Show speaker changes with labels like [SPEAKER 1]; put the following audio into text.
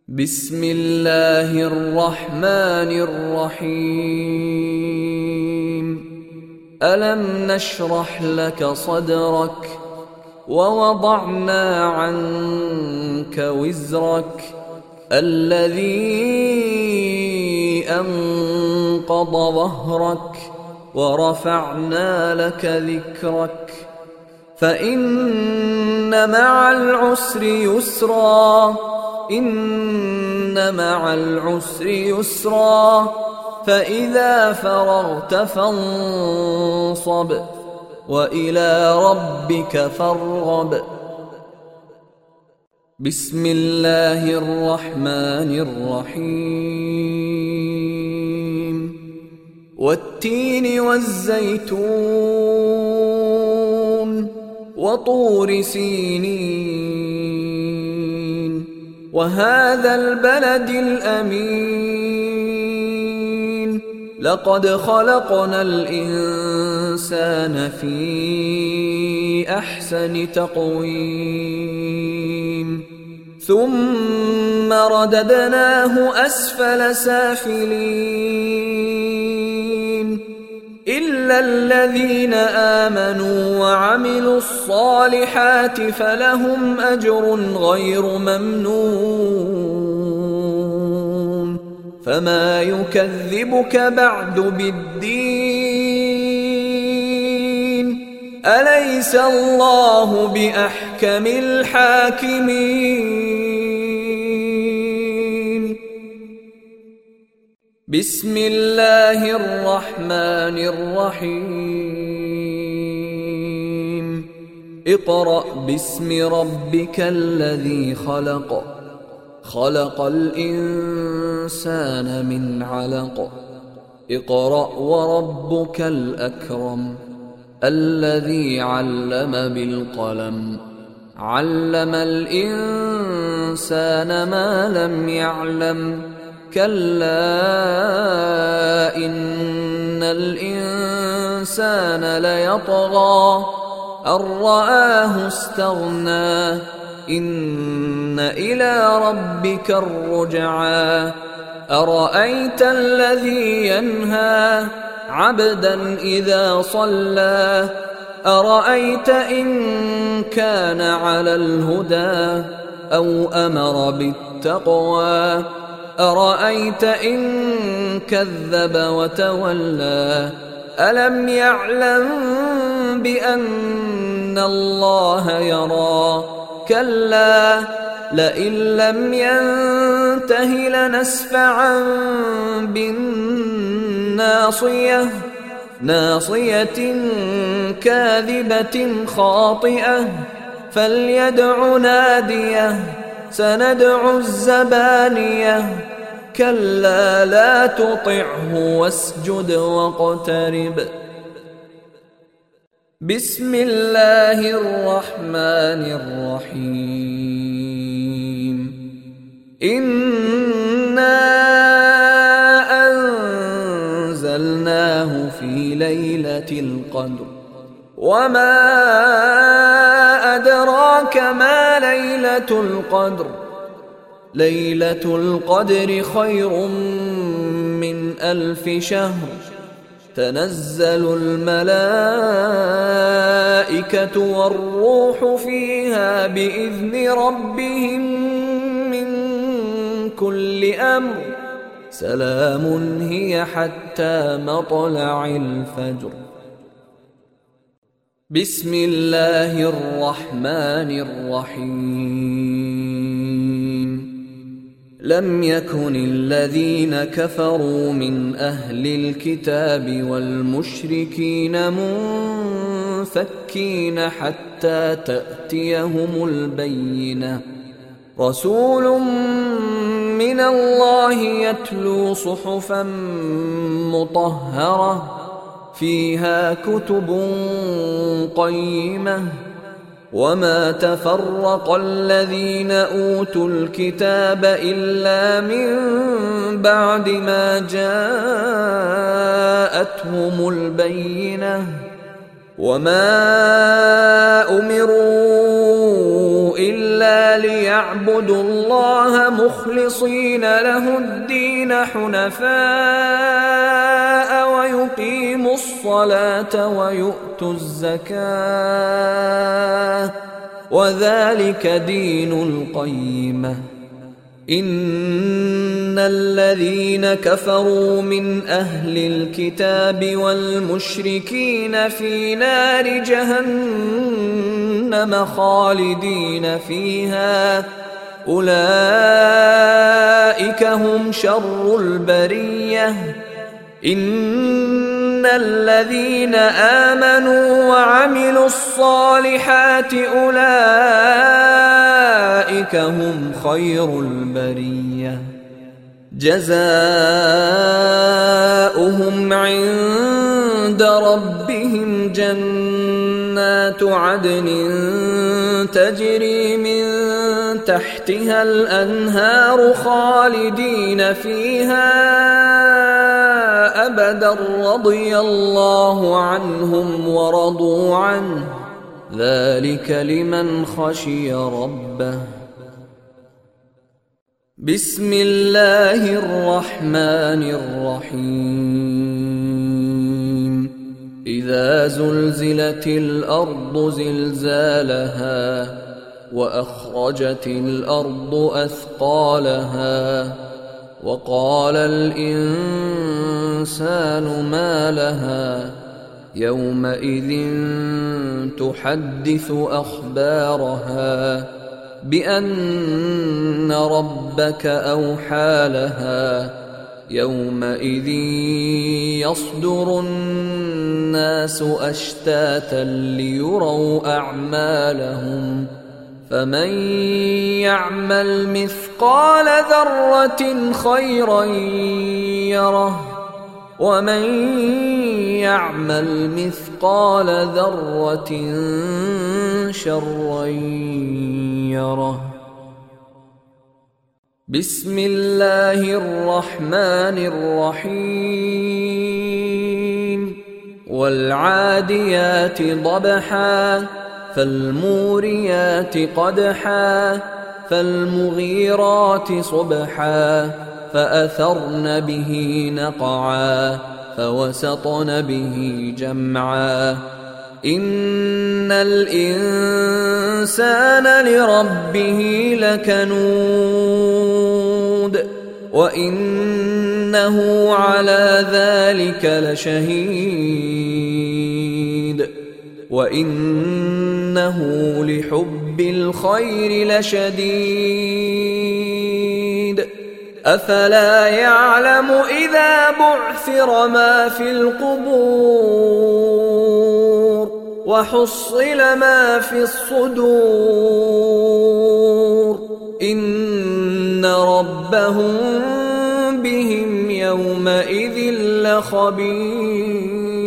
[SPEAKER 1] بسم الله الرحمن الرحيم. ألم نشرح لك صدرك ووضعنا عنك وزرك الذي أنقض ظهرك ورفعنا لك ذكرك فإن مع العسر يسرا إن مع العسر يسرا فإذا فرغت فانصب وإلى ربك فارغب. بسم الله الرحمن الرحيم. والتين والزيتون وطور سينين وهذا البلد الأمين لقد خلقنا الإنسان في أحسن تقويم ثم رددناه أسفل سافلين إلا الذين آمنوا وعملوا الصالحات فلهم أجر غير ممنون فما يكذبك بعد بالدين أليس الله بأحكم الحاكمين. بسم الله الرحمن الرحيم. اقرأ باسم ربك الذي خلق خلق الإنسان من علق اقرأ وربك الأكرم الذي علم بالقلم علم الإنسان ما لم يعلم كلا إن الإنسان ليطغى أن رآه استغنى إن إلى ربك الرجعى أرأيت الذي ينهى عبدا إذا صلى أرأيت إن كان على الهدى أو أمر بالتقوى أرأيت إن كذب وتولى ألم يعلم بأن الله يرى كلا لئن لم ينته لنسفعا بالناصية ناصية كاذبة خاطئة فليدع ناديه سندع الزبانية كلا لا تطعه واسجد واقترب. بسم الله الرحمن الرحيم. إنا أنزلناه في ليلة القدر وما أدراك ما ليلة القدر ليلة القدر خير من 1000 شهر تنزل الملائكة والروح فيها بإذن ربهم من كل أمر سلام هي حتى مطلع الفجر. بسم الله الرحمن الرحيم. لم يكن الذين كفروا من أهل الكتاب والمشركين منفكين حتى تأتيهم البينة رسول من الله يتلو صحفا مطهرة فيها كتب قيمة وما تفرق الذين أوتوا الكتاب إلا من بعد ما جاءتهم البينة وما أمروا إلا إلا ليعبدوا الله مخلصين له الدين حنفاء ويقيموا الصلاة ويؤتوا الزكاة وذلك دين القيمة. إن الذين كفروا من أهل الكتاب والمشركين في نار جهنم خالدين فيها أولئك هم شر البرية. إن الذين آمنوا وعملوا الصالحات أولئك هم خير البرية جزاؤهم عند ربهم جنات عدن تجري من تحتها الأنهار خالدين فيها أبدا رضي الله عنهم ورضوا عنه ذلك لمن خشي ربه. بسم الله الرحمن الرحيم. إذا زلزلت الأرض زلزالها وأخرجت الأرض أثقالها وقال الإنسان ما لها يومئذ تحدث أخبارها بأن ربك أوحى لها يومئذ يصدر الناس أشتاتا ليروا أعمالهم فمن يعمل مثقال ذرة خيرا يره ومن يعمل مثقال ذرة شرا يره. بسم الله الرحمن الرحيم. والعاديات ضبحا فالموريات قدحا فالمغيرات صبحا فأثرن به نقعا فوسطن به جمعا. إن الإنسان لربه لكنود وإنه على ذلك لشهيد وإنه لحب الخير لشديد. أفلا يعلم إذا بعثر ما في القبور وحصل ما في الصدور إن ربهم بهم يومئذ لخبير.